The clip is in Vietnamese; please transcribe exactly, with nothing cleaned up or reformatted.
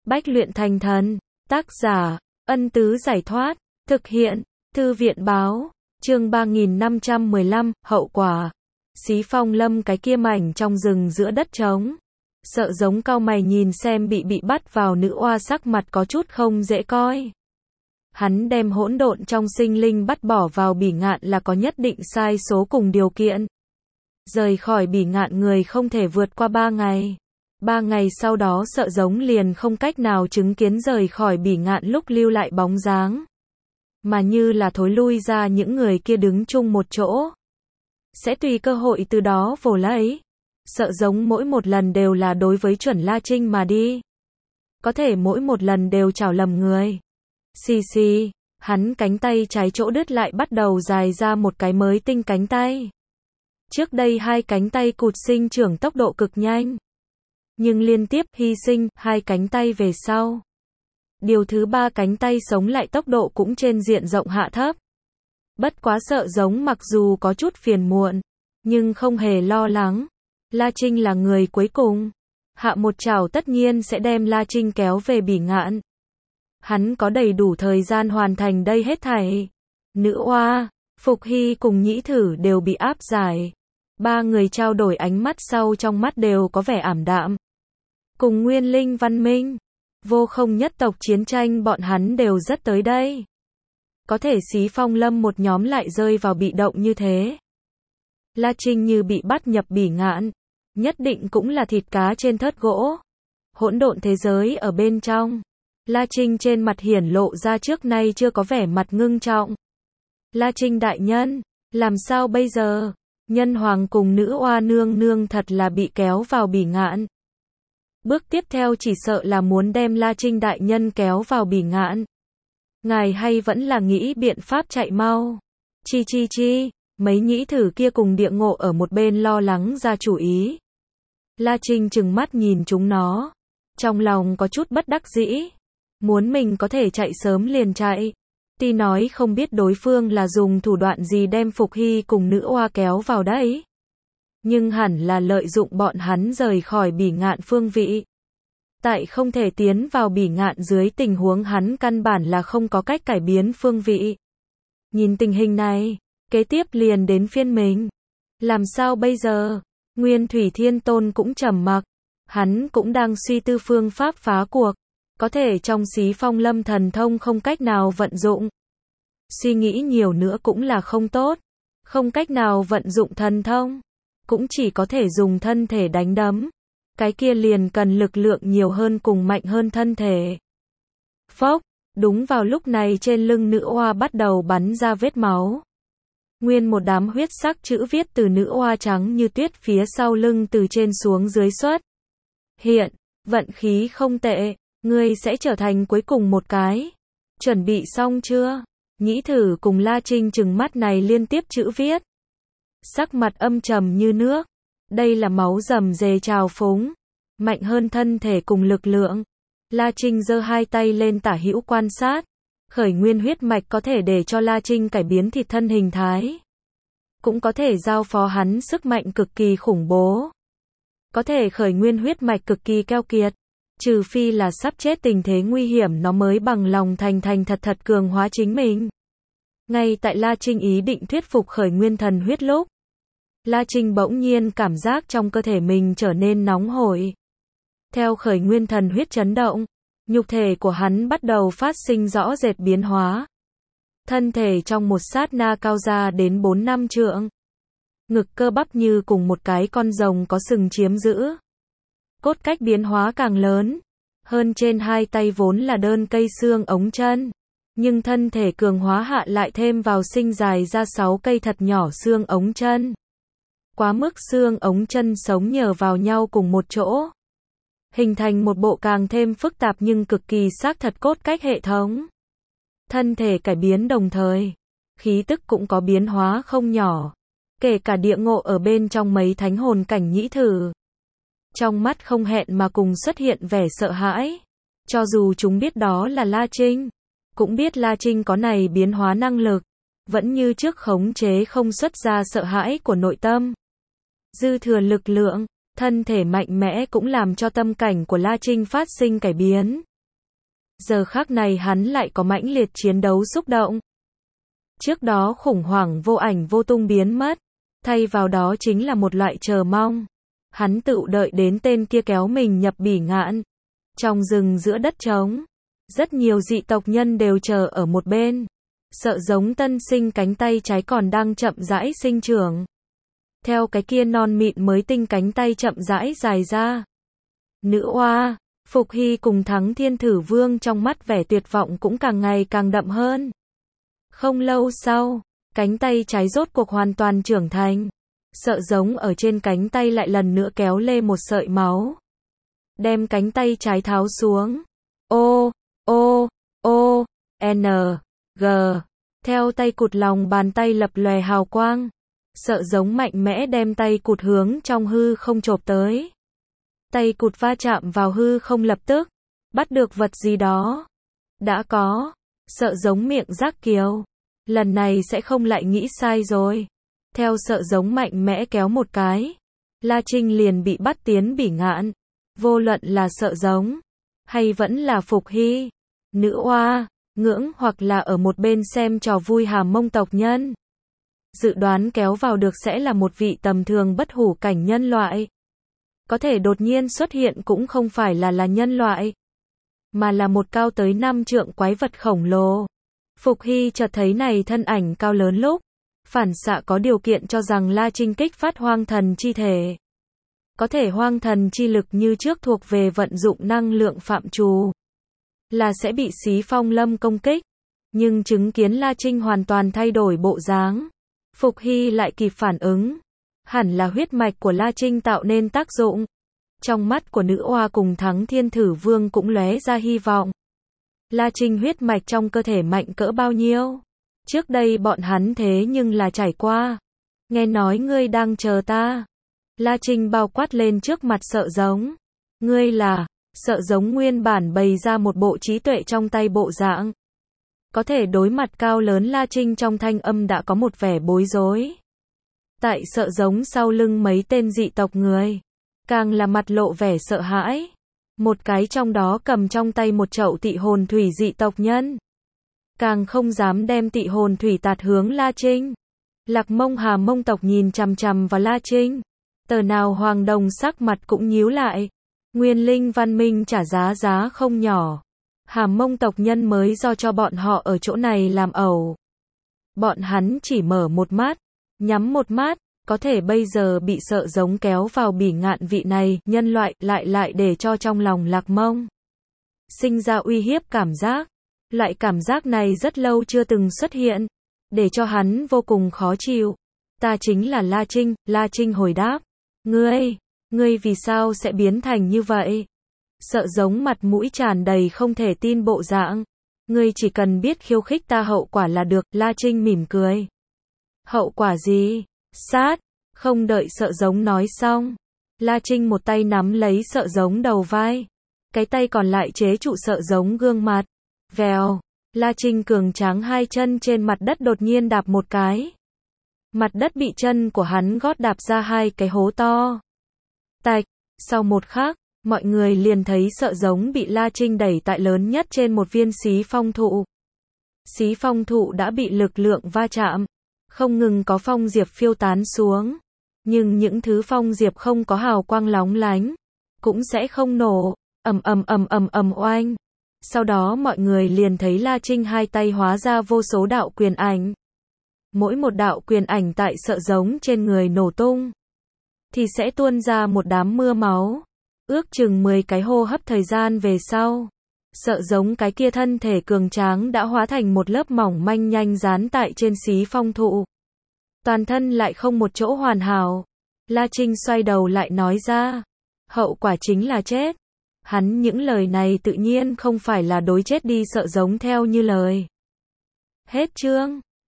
Bách luyện thành thần. Tác giả, Ân Tứ Giải Thoát. Thực hiện, Thư viện Báo. Chương ba nghìn năm trăm mười lăm, hậu quả. Xí Phong Lâm cái kia mảnh trong rừng giữa đất trống. Sợ Giống cau mày nhìn xem bị bị bắt vào nữ oa, sắc mặt có chút không dễ coi. Hắn đem hỗn độn trong sinh linh bắt bỏ vào Bỉ Ngạn là có nhất định sai số cùng điều kiện. Rời khỏi Bỉ Ngạn người không thể vượt qua ba ngày. Ba ngày sau đó Sợ Giống liền không cách nào chứng kiến rời khỏi Bỉ Ngạn lúc lưu lại bóng dáng. Mà như là thối lui ra những người kia đứng chung một chỗ. Sẽ tùy cơ hội từ đó vồ lấy. Sợ Giống mỗi một lần đều là đối với chuẩn La Trinh mà đi. Có thể mỗi một lần đều chảo lầm người. Xì xì, hắn cánh tay trái chỗ đứt lại bắt đầu dài ra một cái mới tinh cánh tay. Trước đây hai cánh tay cụt sinh trưởng tốc độ cực nhanh. Nhưng liên tiếp hy sinh hai cánh tay về sau. Điều thứ ba cánh tay sống lại tốc độ cũng trên diện rộng hạ thấp. Bất quá Sợ Giống mặc dù có chút phiền muộn, nhưng không hề lo lắng. La Trinh là người cuối cùng. Hạ một chảo tất nhiên sẽ đem La Trinh kéo về Bỉ Ngạn. Hắn có đầy đủ thời gian hoàn thành đây hết thảy. Nữ oa, Phục Hy cùng Nhĩ Thử đều bị áp giải. Ba người trao đổi ánh mắt sau trong mắt đều có vẻ ảm đạm. Cùng Nguyên Linh văn minh, Vô Không nhất tộc chiến tranh bọn hắn đều rất tới đây. Có thể Xí Phong Lâm một nhóm lại rơi vào bị động như thế. La Trinh như bị bắt nhập Bỉ Ngạn, nhất định cũng là thịt cá trên thớt gỗ. Hỗn độn thế giới ở bên trong. La Trinh trên mặt hiển lộ ra trước nay chưa có vẻ mặt ngưng trọng. La Trinh đại nhân, làm sao bây giờ? Nhân hoàng cùng nữ oa nương nương thật là bị kéo vào Bỉ Ngạn. Bước tiếp theo chỉ sợ là muốn đem La Trinh đại nhân kéo vào Bỉ Ngạn. Ngài hay vẫn là nghĩ biện pháp chạy mau. Chi chi chi, mấy Nhĩ Thử kia cùng Địa Ngộ ở một bên lo lắng ra chủ ý. La Trinh trừng mắt nhìn chúng nó. Trong lòng có chút bất đắc dĩ. Muốn mình có thể chạy sớm liền chạy. Tuy nói không biết đối phương là dùng thủ đoạn gì đem Phục Hy cùng nữ oa kéo vào đấy. Nhưng hẳn là lợi dụng bọn hắn rời khỏi Bỉ Ngạn phương vị. Tại không thể tiến vào Bỉ Ngạn dưới tình huống hắn căn bản là không có cách cải biến phương vị. Nhìn tình hình này, kế tiếp liền đến phiên mình. Làm sao bây giờ? Nguyên Thủy Thiên Tôn cũng trầm mặc. Hắn cũng đang suy tư phương pháp phá cuộc. Có thể trong Xí Phong Lâm thần thông không cách nào vận dụng. Suy nghĩ nhiều nữa cũng là không tốt. Không cách nào vận dụng thần thông. Cũng chỉ có thể dùng thân thể đánh đấm. Cái kia liền cần lực lượng nhiều hơn cùng mạnh hơn thân thể. Phốc, đúng vào lúc này trên lưng nữ oa bắt đầu bắn ra vết máu. Nguyên một đám huyết sắc chữ viết từ nữ oa trắng như tuyết phía sau lưng từ trên xuống dưới xuất. Hiện, vận khí không tệ, ngươi sẽ trở thành cuối cùng một cái. Chuẩn bị xong chưa? Nhĩ Thử cùng La Trinh trừng mắt này liên tiếp chữ viết. Sắc mặt âm trầm như nước. Đây là máu rầm rề trào phúng. Mạnh hơn thân thể cùng lực lượng. La Trinh giơ hai tay lên tả hữu quan sát. Khởi nguyên huyết mạch có thể để cho La Trinh cải biến thịt thân hình thái. Cũng có thể giao phó hắn sức mạnh cực kỳ khủng bố. Có thể khởi nguyên huyết mạch cực kỳ keo kiệt. Trừ phi là sắp chết tình thế nguy hiểm nó mới bằng lòng thành thành thật thật cường hóa chính mình. Ngay tại La Trinh ý định thuyết phục khởi nguyên thần huyết lúc. La Trinh bỗng nhiên cảm giác trong cơ thể mình trở nên nóng hổi. Theo khởi nguyên thần huyết chấn động, nhục thể của hắn bắt đầu phát sinh rõ rệt biến hóa. Thân thể trong một sát na cao ra đến bốn năm trượng. Ngực cơ bắp như cùng một cái con rồng có sừng chiếm giữ. Cốt cách biến hóa càng lớn. Hơn trên hai tay vốn là đơn cây xương ống chân. Nhưng thân thể cường hóa hạ lại thêm vào sinh dài ra sáu cây thật nhỏ xương ống chân. Quá mức xương ống chân sống nhờ vào nhau cùng một chỗ. Hình thành một bộ càng thêm phức tạp nhưng cực kỳ xác thật cốt cách hệ thống. Thân thể cải biến đồng thời. Khí tức cũng có biến hóa không nhỏ. Kể cả Địa Ngộ ở bên trong mấy thánh hồn cảnh Nhĩ Thử. Trong mắt không hẹn mà cùng xuất hiện vẻ sợ hãi. Cho dù chúng biết đó là La Trinh. Cũng biết La Trinh có này biến hóa năng lực. Vẫn như trước khống chế không xuất ra sợ hãi của nội tâm. Dư thừa lực lượng, thân thể mạnh mẽ cũng làm cho tâm cảnh của La Trinh phát sinh cải biến. Giờ khắc này hắn lại có mãnh liệt chiến đấu xúc động. Trước đó khủng hoảng vô ảnh vô tung biến mất, thay vào đó chính là một loại chờ mong. Hắn tự đợi đến tên kia kéo mình nhập bỉ ngạn. Trong rừng giữa đất trống, rất nhiều dị tộc nhân đều chờ ở một bên. Sợ giống tân sinh cánh tay trái còn đang chậm rãi sinh trưởng. Theo cái kia non mịn mới tinh cánh tay chậm rãi dài ra. Nữ oa, Phục Hy cùng Thắng Thiên Thử Vương trong mắt vẻ tuyệt vọng cũng càng ngày càng đậm hơn. Không lâu sau, cánh tay trái rốt cuộc hoàn toàn trưởng thành. Sợ giống ở trên cánh tay lại lần nữa kéo lê một sợi máu. Đem cánh tay trái tháo xuống. O, O, O, N, G. Theo tay cụt lòng bàn tay lập lòe hào quang. Sợ giống mạnh mẽ đem tay cụt hướng trong hư không chộp tới. Tay cụt va chạm vào hư không lập tức. Bắt được vật gì đó. Đã có. Sợ giống miệng giác kiều. Lần này sẽ không lại nghĩ sai rồi. Theo sợ giống mạnh mẽ kéo một cái. La Trinh liền bị bắt tiến bỉ ngạn. Vô luận là sợ giống. Hay vẫn là Phục Hy. Nữ oa, ngưỡng hoặc là ở một bên xem trò vui Hàm Mông tộc nhân. Dự đoán kéo vào được sẽ là một vị tầm thường bất hủ cảnh nhân loại. Có thể đột nhiên xuất hiện cũng không phải là là nhân loại. Mà là một cao tới năm trượng quái vật khổng lồ. Phục Hy chợt thấy này thân ảnh cao lớn lúc. Phản xạ có điều kiện cho rằng La Trinh kích phát hoang thần chi thể. Có thể hoang thần chi lực như trước thuộc về vận dụng năng lượng phạm trù. Là sẽ bị Xí Phong Lâm công kích. Nhưng chứng kiến La Trinh hoàn toàn thay đổi bộ dáng. Phục Hy lại kịp phản ứng. Hẳn là huyết mạch của La Trinh tạo nên tác dụng. Trong mắt của nữ oa cùng Thắng Thiên Thử Vương cũng lóe ra hy vọng. La Trinh huyết mạch trong cơ thể mạnh cỡ bao nhiêu? Trước đây bọn hắn thế nhưng là trải qua. Nghe nói ngươi đang chờ ta. La Trinh bao quát lên trước mặt sợ giống. Ngươi là, sợ giống nguyên bản bày ra một bộ trí tuệ trong tay bộ dạng. Có thể đối mặt cao lớn La Trinh trong thanh âm đã có một vẻ bối rối. Tại sợ giống sau lưng mấy tên dị tộc người. Càng là mặt lộ vẻ sợ hãi. Một cái trong đó cầm trong tay một chậu tị hồn thủy dị tộc nhân. Càng không dám đem tị hồn thủy tạt hướng La Trinh. Lạc Mông Hà Mông tộc nhìn chằm chằm vào La Trinh. Tờ nào Hoàng Đồng sắc mặt cũng nhíu lại. Nguyên linh văn minh trả giá giá không nhỏ. Hà Mông tộc nhân mới do cho bọn họ ở chỗ này làm ẩu. Bọn hắn chỉ mở một mắt, nhắm một mắt, có thể bây giờ bị sợ giống kéo vào bỉ ngạn vị này, nhân loại lại lại để cho trong lòng Lạc Mông sinh ra uy hiếp cảm giác. Loại cảm giác này rất lâu chưa từng xuất hiện, để cho hắn vô cùng khó chịu. Ta chính là La Trinh. La Trinh hồi đáp. Ngươi, ngươi vì sao sẽ biến thành như vậy? Sợ giống mặt mũi tràn đầy không thể tin bộ dạng. Ngươi chỉ cần biết khiêu khích ta hậu quả là được. La Trinh mỉm cười. Hậu quả gì? Sát. Không đợi sợ giống nói xong. La Trinh một tay nắm lấy sợ giống đầu vai. Cái tay còn lại chế trụ sợ giống gương mặt. Vèo. La Trinh cường tráng hai chân trên mặt đất đột nhiên đạp một cái. Mặt đất bị chân của hắn gót đạp ra hai cái hố to. Tạch. Sau một khắc, mọi người liền thấy sợ giống bị La Trinh đẩy tại lớn nhất trên một viên xí phong thụ. Xí phong thụ đã bị lực lượng va chạm. Không ngừng có phong diệp phiêu tán xuống. Nhưng những thứ phong diệp không có hào quang lóng lánh. Cũng sẽ không nổ. Ầm ầm ầm ầm ầm oanh. Sau đó mọi người liền thấy La Trinh hai tay hóa ra vô số đạo quyền ảnh. Mỗi một đạo quyền ảnh tại sợ giống trên người nổ tung. Thì sẽ tuôn ra một đám mưa máu. Ước chừng mười cái hô hấp thời gian về sau. Sợ giống cái kia thân thể cường tráng đã hóa thành một lớp mỏng manh nhanh dán tại trên xí phong thụ. Toàn thân lại không một chỗ hoàn hảo. La Trinh xoay đầu lại nói ra. Hậu quả chính là chết. Hắn những lời này tự nhiên không phải là đối chết đi sợ giống theo như lời. Hết chương.